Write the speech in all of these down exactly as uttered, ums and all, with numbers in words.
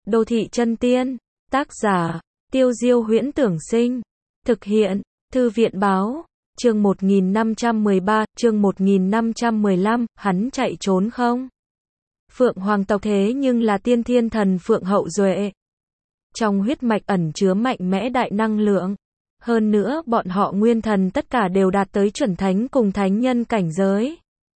Đô thị chân tiên, tác giả, Tiêu Diêu Huyễn Tưởng Sinh, thực hiện, Thư viện báo, chương một nghìn năm trăm mười ba, chương một nghìn năm trăm mười lăm, hắn chạy trốn không? Phượng Hoàng tộc thế nhưng là tiên thiên thần Phượng hậu duệ. Trong huyết mạch ẩn chứa mạnh mẽ đại năng lượng. Hơn nữa bọn họ nguyên thần tất cả đều đạt tới chuẩn thánh cùng thánh nhân cảnh giới.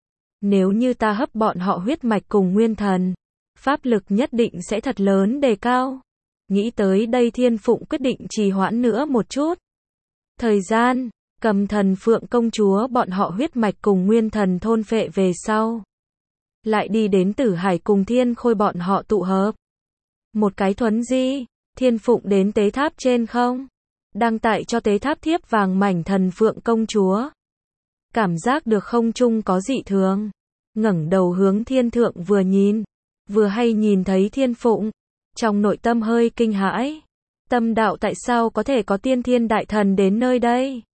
Nếu như ta hấp bọn họ huyết mạch cùng nguyên thần, pháp lực nhất định sẽ thật lớn đề cao. Nghĩ tới đây Thiên Phụng quyết định trì hoãn nữa một chút. Thời gian, cầm thần Phượng công chúa bọn họ huyết mạch cùng nguyên thần thôn phệ về sau. Lại đi đến Tử Hải cùng Thiên Khôi bọn họ tụ hợp. Một cái thuấn di, Thiên Phụng đến tế tháp trên không? Đăng tại cho tế tháp thiếp vàng mảnh thần Phượng công chúa. Cảm giác được không trung có dị thường. Ngẩng đầu hướng thiên thượng vừa nhìn. Vừa hay nhìn thấy Thiên Phụng. Trong nội tâm hơi kinh hãi. Tâm đạo tại sao có thể có tiên thiên đại thần đến nơi đây?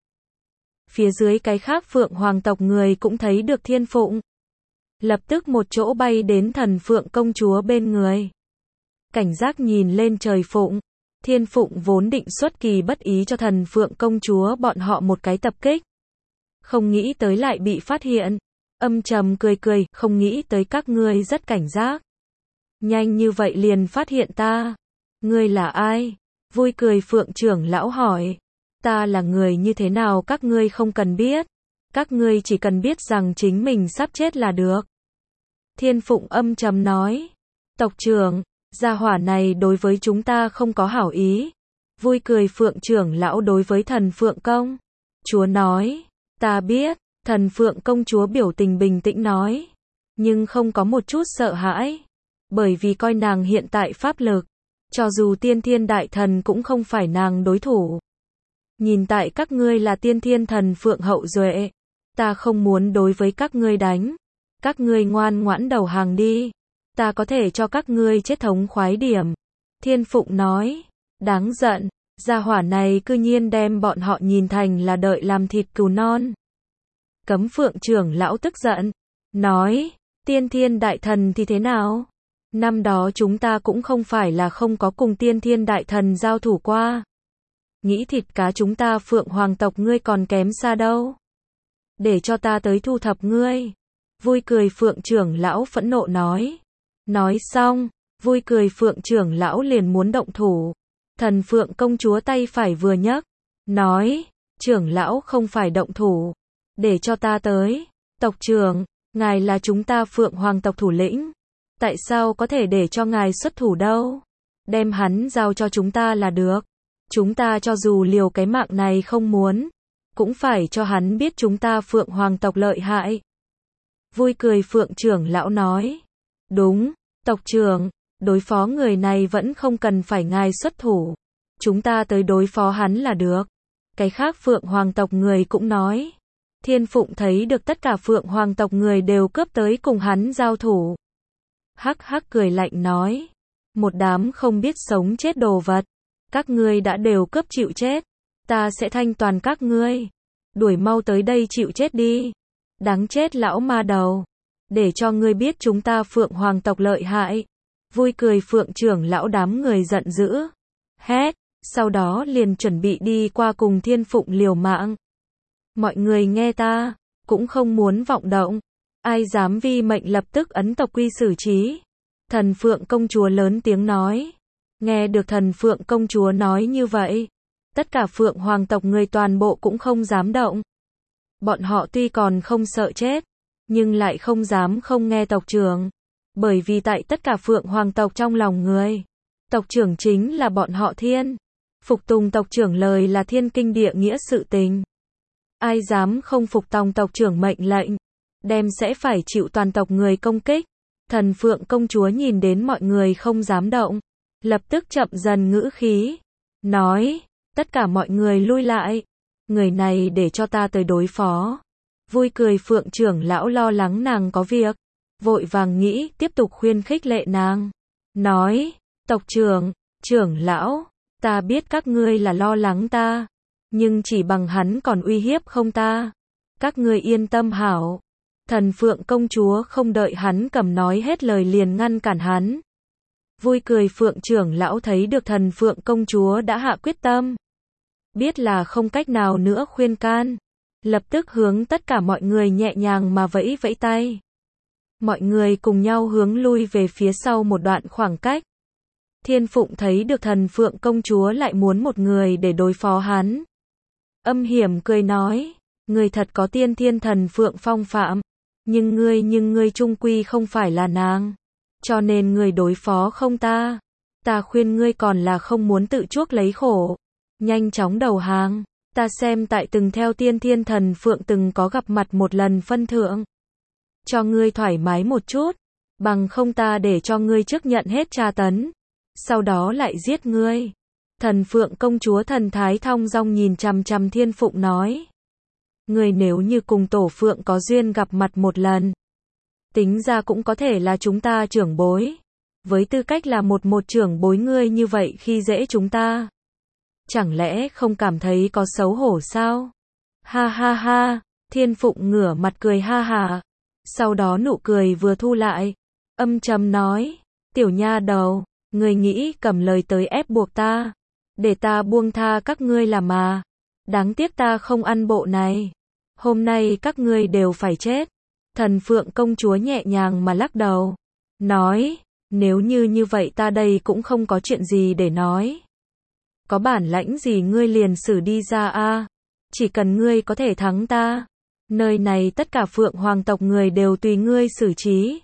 Phía dưới cái khác Phượng Hoàng tộc người cũng thấy được Thiên Phụng. Lập tức một chỗ bay đến thần Phượng công chúa bên người. Cảnh giác nhìn lên trời Phụng. Thiên Phụng vốn định xuất kỳ bất ý cho thần Phượng công chúa bọn họ một cái tập kích. Không nghĩ tới lại bị phát hiện. Âm trầm cười cười, không nghĩ tới các ngươi rất cảnh giác. Nhanh như vậy liền phát hiện ta. Ngươi là ai? Vui cười Phượng trưởng lão hỏi. Ta là người như thế nào các ngươi không cần biết. Các ngươi chỉ cần biết rằng chính mình sắp chết là được. Thiên Phụng âm trầm nói. Tộc trưởng, gia hỏa này đối với chúng ta không có hảo ý. Vui cười Phượng trưởng lão đối với thần Phượng công chúa nói. Ta biết, thần Phượng công chúa biểu tình bình tĩnh nói. Nhưng không có một chút sợ hãi. Bởi vì coi nàng hiện tại pháp lực. Cho dù tiên thiên đại thần cũng không phải nàng đối thủ. Nhìn tại các ngươi là tiên thiên thần Phượng hậu duệ. Ta không muốn đối với các ngươi đánh. Các ngươi ngoan ngoãn đầu hàng đi. Ta có thể cho các ngươi chết thống khoái điểm. Thiên Phụng nói. Đáng giận. Gia hỏa này cư nhiên đem bọn họ nhìn thành là đợi làm thịt cừu non. Cấm Phượng trưởng lão tức giận. Nói. Tiên thiên đại thần thì thế nào? Năm đó chúng ta cũng không phải là không có cùng tiên thiên đại thần giao thủ qua. Nghĩ thịt cá chúng ta Phượng Hoàng tộc ngươi còn kém xa đâu. Để cho ta tới thu thập ngươi. Vui cười Phượng trưởng lão phẫn nộ nói. Nói xong, vui cười Phượng trưởng lão liền muốn động thủ. Thần Phượng công chúa tay phải vừa nhấc. Nói, trưởng lão không phải động thủ. Để cho ta tới. Tộc trưởng, ngài là chúng ta Phượng Hoàng tộc thủ lĩnh. Tại sao có thể để cho ngài xuất thủ đâu? Đem hắn giao cho chúng ta là được. Chúng ta cho dù liều cái mạng này không muốn. Cũng phải cho hắn biết chúng ta Phượng Hoàng tộc lợi hại. Vui cười Phượng trưởng lão nói. Đúng, tộc trưởng, đối phó người này vẫn không cần phải ngài xuất thủ. Chúng ta tới đối phó hắn là được. Cái khác Phượng Hoàng tộc người cũng nói. Thiên Phụng thấy được tất cả Phượng Hoàng tộc người đều cướp tới cùng hắn giao thủ. Hắc hắc cười lạnh nói. Một đám không biết sống chết đồ vật. Các ngươi đã đều cướp chịu chết. Ta sẽ thanh toàn các ngươi. Đuổi mau tới đây chịu chết đi. Đáng chết lão ma đầu. Để cho ngươi biết chúng ta Phượng Hoàng tộc lợi hại. Vui cười Phượng trưởng lão đám người giận dữ. Hét. Sau đó liền chuẩn bị đi qua cùng Thiên Phụng liều mạng. Mọi người nghe ta. Cũng không muốn vọng động. Ai dám vi mệnh lập tức ấn tộc quy xử trí. Thần Phượng công chúa lớn tiếng nói. Nghe được thần Phượng công chúa nói như vậy. Tất cả Phượng Hoàng tộc người toàn bộ cũng không dám động. Bọn họ tuy còn không sợ chết. Nhưng lại không dám không nghe tộc trưởng. Bởi vì tại tất cả Phượng Hoàng tộc trong lòng người. Tộc trưởng chính là bọn họ thiên. Phục tùng tộc trưởng lời là thiên kinh địa nghĩa sự tình. Ai dám không phục tòng tộc trưởng mệnh lệnh. Đem sẽ phải chịu toàn tộc người công kích. Thần Phượng công chúa nhìn đến mọi người không dám động. Lập tức chậm dần ngữ khí. Nói, tất cả mọi người lui lại. Người này để cho ta tới đối phó. Vui cười Phượng trưởng lão lo lắng nàng có việc. Vội vàng nghĩ tiếp tục khuyên khích lệ nàng. Nói, tộc trưởng, trưởng lão, ta biết các ngươi là lo lắng ta. Nhưng chỉ bằng hắn còn uy hiếp không ta. Các ngươi yên tâm hảo. Thần Phượng công chúa không đợi hắn cầm nói hết lời liền ngăn cản hắn. Vui cười Phượng trưởng lão thấy được Thần Phượng công chúa đã hạ quyết tâm. Biết là không cách nào nữa khuyên can. Lập tức hướng tất cả mọi người nhẹ nhàng mà vẫy vẫy tay. Mọi người cùng nhau hướng lui về phía sau một đoạn khoảng cách. Thiên Phụng thấy được Thần Phượng công chúa lại muốn một người để đối phó hắn. Âm hiểm cười nói, người thật có tiên thiên Thần Phượng phong phạm, nhưng ngươi nhưng ngươi chung quy không phải là nàng, cho nên ngươi đối phó không ta. Ta khuyên ngươi còn là không muốn tự chuốc lấy khổ, nhanh chóng đầu hàng. Ta xem tại từng theo tiên thiên Thần Phượng từng có gặp mặt một lần phân thượng, cho ngươi thoải mái một chút, bằng không ta để cho ngươi trước nhận hết tra tấn, sau đó lại giết ngươi. Thần Phượng công chúa thần thái thong dong nhìn chằm chằm Thiên Phụng nói, ngươi nếu như cùng Tổ Phượng có duyên gặp mặt một lần, tính ra cũng có thể là chúng ta trưởng bối, với tư cách là một một trưởng bối ngươi như vậy khi dễ chúng ta, chẳng lẽ không cảm thấy có xấu hổ sao? Ha ha ha, Thiên Phụng ngửa mặt cười ha hà, sau đó nụ cười vừa thu lại, âm trầm nói, tiểu nha đầu, ngươi nghĩ cầm lời tới ép buộc ta, để ta buông tha các ngươi là mà, đáng tiếc ta không ăn bộ này, hôm nay các ngươi đều phải chết. Thần Phượng công chúa nhẹ nhàng mà lắc đầu, nói, nếu như như vậy ta đây cũng không có chuyện gì để nói. Có bản lãnh gì ngươi liền xử đi ra a, chỉ cần ngươi có thể thắng ta, nơi này tất cả Phượng hoàng tộc người đều tùy ngươi xử trí.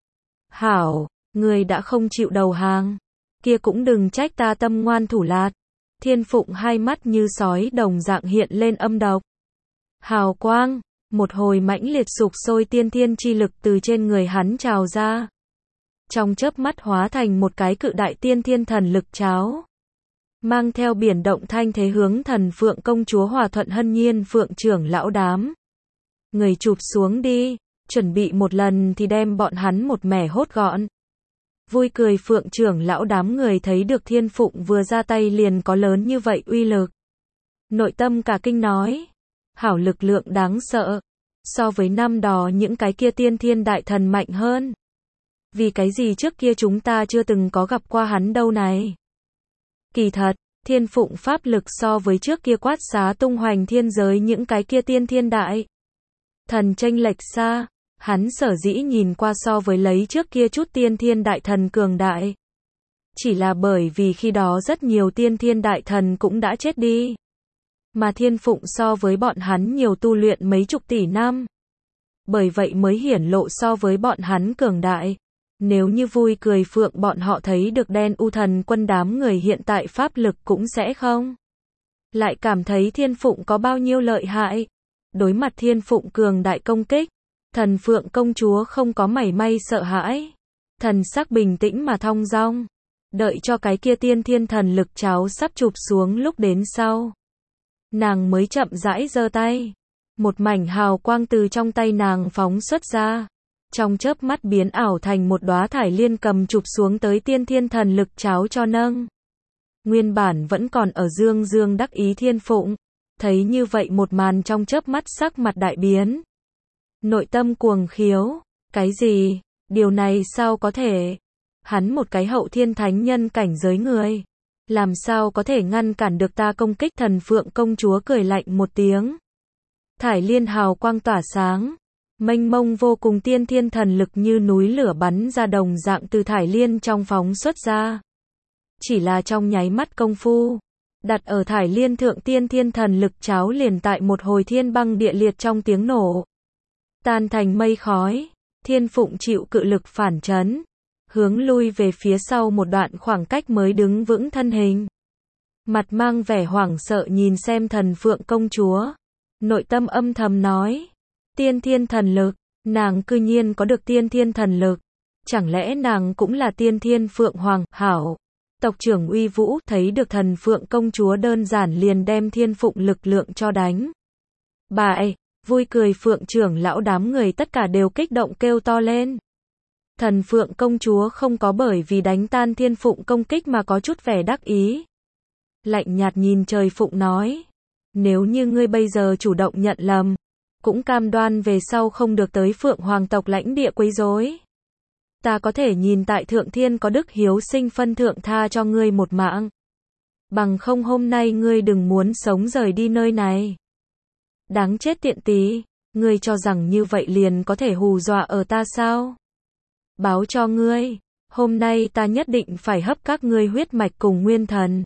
Hảo, ngươi đã không chịu đầu hàng, kia cũng đừng trách ta tâm ngoan thủ lạt. Thiên Phụng hai mắt như sói đồng dạng hiện lên âm độc. Hào quang, một hồi mãnh liệt sục sôi tiên thiên chi lực từ trên người hắn trào ra. Trong chớp mắt hóa thành một cái cự đại tiên thiên thần lực cháo. Mang theo biển động thanh thế hướng Thần Phượng công chúa Hòa Thuận Hân Nhiên Phượng trưởng lão đám. Người chụp xuống đi, chuẩn bị một lần thì đem bọn hắn một mẻ hốt gọn. Vui cười Phượng trưởng lão đám người thấy được Thiên Phụng vừa ra tay liền có lớn như vậy uy lực. Nội tâm cả kinh nói, hảo lực lượng đáng sợ, so với năm đó những cái kia tiên thiên đại thần mạnh hơn. Vì cái gì trước kia chúng ta chưa từng có gặp qua hắn đâu này. Kỳ thật, Thiên Phụng pháp lực so với trước kia quát xá tung hoành thiên giới những cái kia tiên thiên đại thần chênh lệch xa, hắn sở dĩ nhìn qua so với lấy trước kia chút tiên thiên đại thần cường đại. Chỉ là bởi vì khi đó rất nhiều tiên thiên đại thần cũng đã chết đi. Mà Thiên Phụng so với bọn hắn nhiều tu luyện mấy chục tỷ năm. Bởi vậy mới hiển lộ so với bọn hắn cường đại. Nếu như Vui cười Phượng bọn họ thấy được Đen U Thần quân đám người hiện tại pháp lực cũng sẽ không lại cảm thấy Thiên Phụng có bao nhiêu lợi hại. Đối mặt Thiên Phụng cường đại công kích, Thần Phượng công chúa không có mảy may sợ hãi. Thần sắc bình tĩnh mà thong dong. Đợi cho cái kia tiên thiên thần lực cháo sắp chụp xuống lúc đến sau. Nàng mới chậm rãi giơ tay. Một mảnh hào quang từ trong tay nàng phóng xuất ra. Trong chớp mắt biến ảo thành một đóa thải liên cầm chụp xuống tới tiên thiên thần lực cháo cho nâng. Nguyên bản vẫn còn ở dương dương đắc ý Thiên Phụng. Thấy như vậy một màn trong chớp mắt sắc mặt đại biến. Nội tâm cuồng khiếu. Cái gì? Điều này sao có thể? Hắn một cái hậu thiên thánh nhân cảnh giới người. Làm sao có thể ngăn cản được ta công kích? Thần Phượng công chúa cười lạnh một tiếng. Thải liên hào quang tỏa sáng. Mênh mông vô cùng tiên thiên thần lực như núi lửa bắn ra đồng dạng từ thải liên trong phóng xuất ra. Chỉ là trong nháy mắt công phu. Đặt ở thải liên thượng tiên thiên thần lực cháo liền tại một hồi thiên băng địa liệt trong tiếng nổ. Tan thành mây khói. Thiên Phụng chịu cự lực phản chấn. Hướng lui về phía sau một đoạn khoảng cách mới đứng vững thân hình. Mặt mang vẻ hoảng sợ nhìn xem Thần Phượng công chúa. Nội tâm âm thầm nói. Tiên thiên thần lực, nàng cư nhiên có được tiên thiên thần lực. Chẳng lẽ nàng cũng là tiên thiên Phượng Hoàng, hảo. Tộc trưởng uy vũ thấy được Thần Phượng công chúa đơn giản liền đem Thiên Phụng lực lượng cho đánh. Bại, Vui cười Phượng trưởng lão đám người tất cả đều kích động kêu to lên. Thần Phượng công chúa không có bởi vì đánh tan Thiên Phụng công kích mà có chút vẻ đắc ý. Lạnh nhạt nhìn trời Phụng nói. Nếu như ngươi bây giờ chủ động nhận lầm, cũng cam đoan về sau không được tới Phượng Hoàng tộc lãnh địa quấy rối. ta có thể nhìn tại thượng thiên có đức hiếu sinh phân thượng tha cho ngươi một mạng. Bằng không hôm nay ngươi đừng muốn sống rời đi nơi này. Đáng chết tiện tý, ngươi cho rằng như vậy liền có thể hù dọa ở ta sao? Báo cho ngươi, hôm nay ta nhất định phải hấp các ngươi huyết mạch cùng nguyên thần.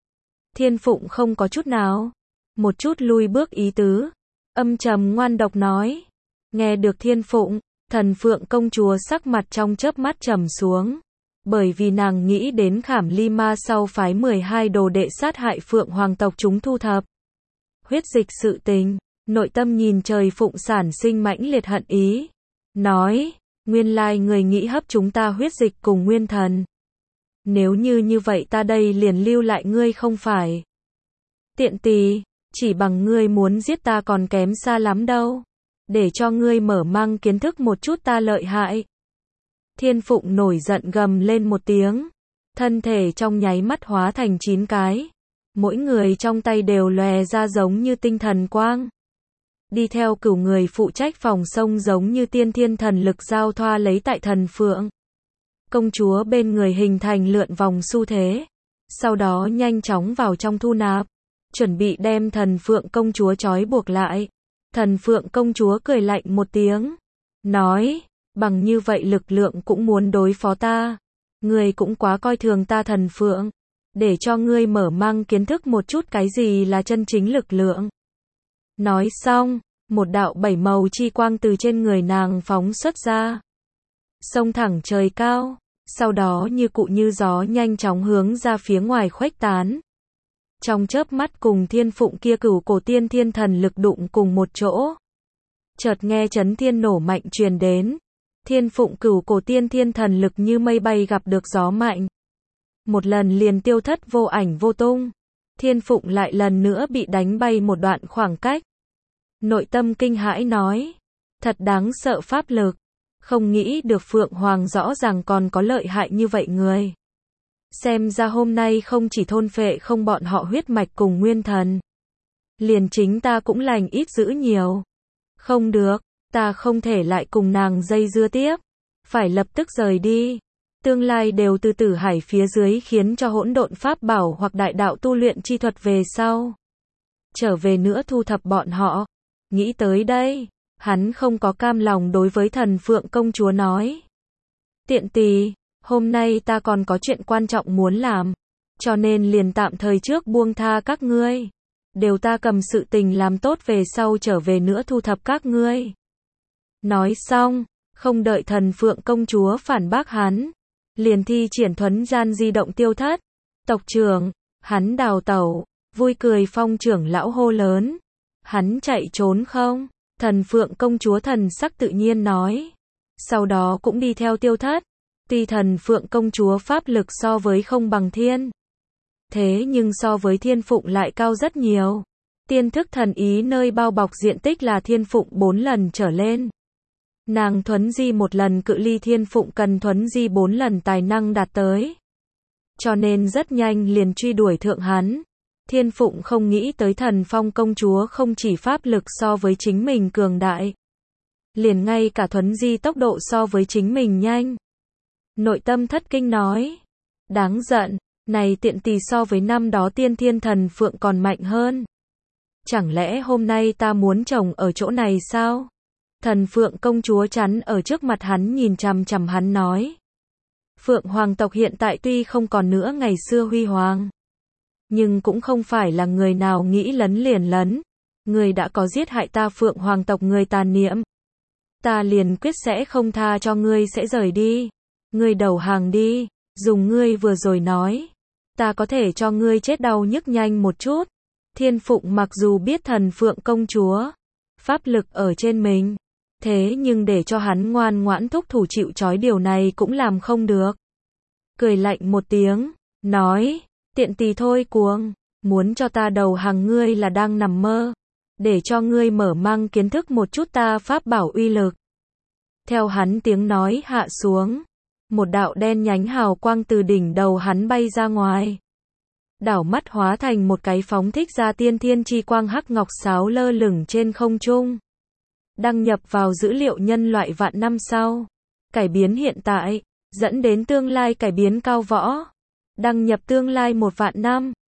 Thiên Phụng không có chút nào, một chút lui bước ý tứ, âm trầm ngoan độc nói. Nghe được Thiên Phụng, Thần Phượng công chúa sắc mặt trong chớp mắt trầm xuống, bởi vì nàng nghĩ đến Khảm Ly Ma sau phái mười hai đồ đệ sát hại Phượng hoàng tộc chúng thu thập huyết dịch sự tình, nội tâm nhìn trời Phụng sản sinh mãnh liệt hận ý, nói, nguyên lai người nghĩ hấp chúng ta huyết dịch cùng nguyên thần. Nếu như như vậy ta đây liền lưu lại ngươi không phải. Tiện tỳ, chỉ bằng ngươi muốn giết ta còn kém xa lắm đâu. Để cho ngươi mở mang kiến thức một chút ta lợi hại. Thiên Phụng nổi giận gầm lên một tiếng. Thân thể trong nháy mắt hóa thành chín cái. Mỗi người trong tay đều lòe ra giống như tinh thần quang. Đi theo cửu người phụ trách phòng sông giống như tiên thiên thần lực giao thoa lấy tại Thần Phượng công chúa bên người hình thành lượn vòng xu thế. Sau đó nhanh chóng vào trong thu nạp. Chuẩn bị đem Thần Phượng công chúa trói buộc lại. Thần Phượng công chúa cười lạnh một tiếng. Nói, bằng như vậy lực lượng cũng muốn đối phó ta. Ngươi cũng quá coi thường ta Thần Phượng. Để cho ngươi mở mang kiến thức một chút cái gì là chân chính lực lượng. Nói xong, một đạo bảy màu chi quang từ trên người nàng phóng xuất ra. Xông thẳng trời cao, sau đó như cụ như gió nhanh chóng hướng ra phía ngoài khuếch tán. Trong chớp mắt cùng Thiên Phụng kia cửu cổ tiên thiên thần lực đụng cùng một chỗ. Chợt nghe chấn thiên nổ mạnh truyền đến. Thiên Phụng cửu cổ tiên thiên thần lực như mây bay gặp được gió mạnh. Một lần liền tiêu thất vô ảnh vô tung. Thiên Phụng lại lần nữa bị đánh bay một đoạn khoảng cách. Nội tâm kinh hãi nói. Thật đáng sợ pháp lực. Không nghĩ được Phượng Hoàng rõ ràng còn có lợi hại như vậy người. Xem ra hôm nay không chỉ thôn phệ không bọn họ huyết mạch cùng nguyên thần. Liền chính ta cũng lành ít dữ nhiều. Không được, ta không thể lại cùng nàng dây dưa tiếp. Phải lập tức rời đi. Tương lai đều từ Tử Hải phía dưới khiến cho hỗn độn pháp bảo hoặc đại đạo tu luyện chi thuật về sau. Trở về nữa thu thập bọn họ. Nghĩ tới đây, hắn không có cam lòng đối với Thần Phượng công chúa nói. Tiện tỳ, hôm nay ta còn có chuyện quan trọng muốn làm, cho nên liền tạm thời trước buông tha các ngươi. Đều ta cầm sự tình làm tốt về sau trở về nữa thu thập các ngươi. Nói xong, không đợi Thần Phượng công chúa phản bác hắn, liền thi triển thuấn gian di động tiêu thất. Tộc trưởng, hắn đào tẩu, vui cười Phong trưởng lão hô lớn. Hắn chạy trốn không? Thần Phượng công chúa thần sắc tự nhiên nói. Sau đó cũng đi theo tiêu thất. Tuy Thần Phượng công chúa pháp lực so với không bằng thiên. Thế nhưng so với Thiên Phụng lại cao rất nhiều. Tiên thức thần ý nơi bao bọc diện tích là Thiên Phụng bốn lần trở lên. Nàng thuấn di một lần cự ly Thiên Phụng cần thuấn di bốn lần tài năng đạt tới. Cho nên rất nhanh liền truy đuổi thượng hắn. Thiên Phụng không nghĩ tới Thần Phong công chúa không chỉ pháp lực so với chính mình cường đại. Liền ngay cả thuấn di tốc độ so với chính mình nhanh. Nội tâm thất kinh nói. Đáng giận, này tiện tỳ so với năm đó tiên thiên thần phượng còn mạnh hơn. Chẳng lẽ hôm nay ta muốn chồng ở chỗ này sao? Thần Phượng công chúa chắn ở trước mặt hắn nhìn chằm chằm hắn nói. Phượng hoàng tộc hiện tại tuy không còn nữa ngày xưa huy hoàng. Nhưng cũng không phải là người nào nghĩ lấn liền lấn. Người đã có giết hại ta Phượng hoàng tộc người tàn niệm. Ta liền quyết sẽ không tha cho ngươi sẽ rời đi. Ngươi đầu hàng đi, dùng ngươi vừa rồi nói. Ta có thể cho ngươi chết đau nhức nhanh một chút. Thiên Phụng mặc dù biết Thần Phượng công chúa pháp lực ở trên mình, thế nhưng để cho hắn ngoan ngoãn thúc thủ chịu trói điều này cũng làm không được. Cười lạnh một tiếng, nói, tiện tỳ thôi cuồng, muốn cho ta đầu hàng ngươi là đang nằm mơ, để cho ngươi mở mang kiến thức một chút ta pháp bảo uy lực. Theo hắn tiếng nói hạ xuống, một đạo đen nhánh hào quang từ đỉnh đầu hắn bay ra ngoài. Đảo mắt hóa thành một cái phóng thích ra tiên thiên chi quang hắc ngọc sáo lơ lửng trên không trung. Đăng nhập vào dữ liệu nhân loại vạn năm sau. Cải biến hiện tại, dẫn đến tương lai cải biến cao võ. Đăng nhập tương lai một vạn năm.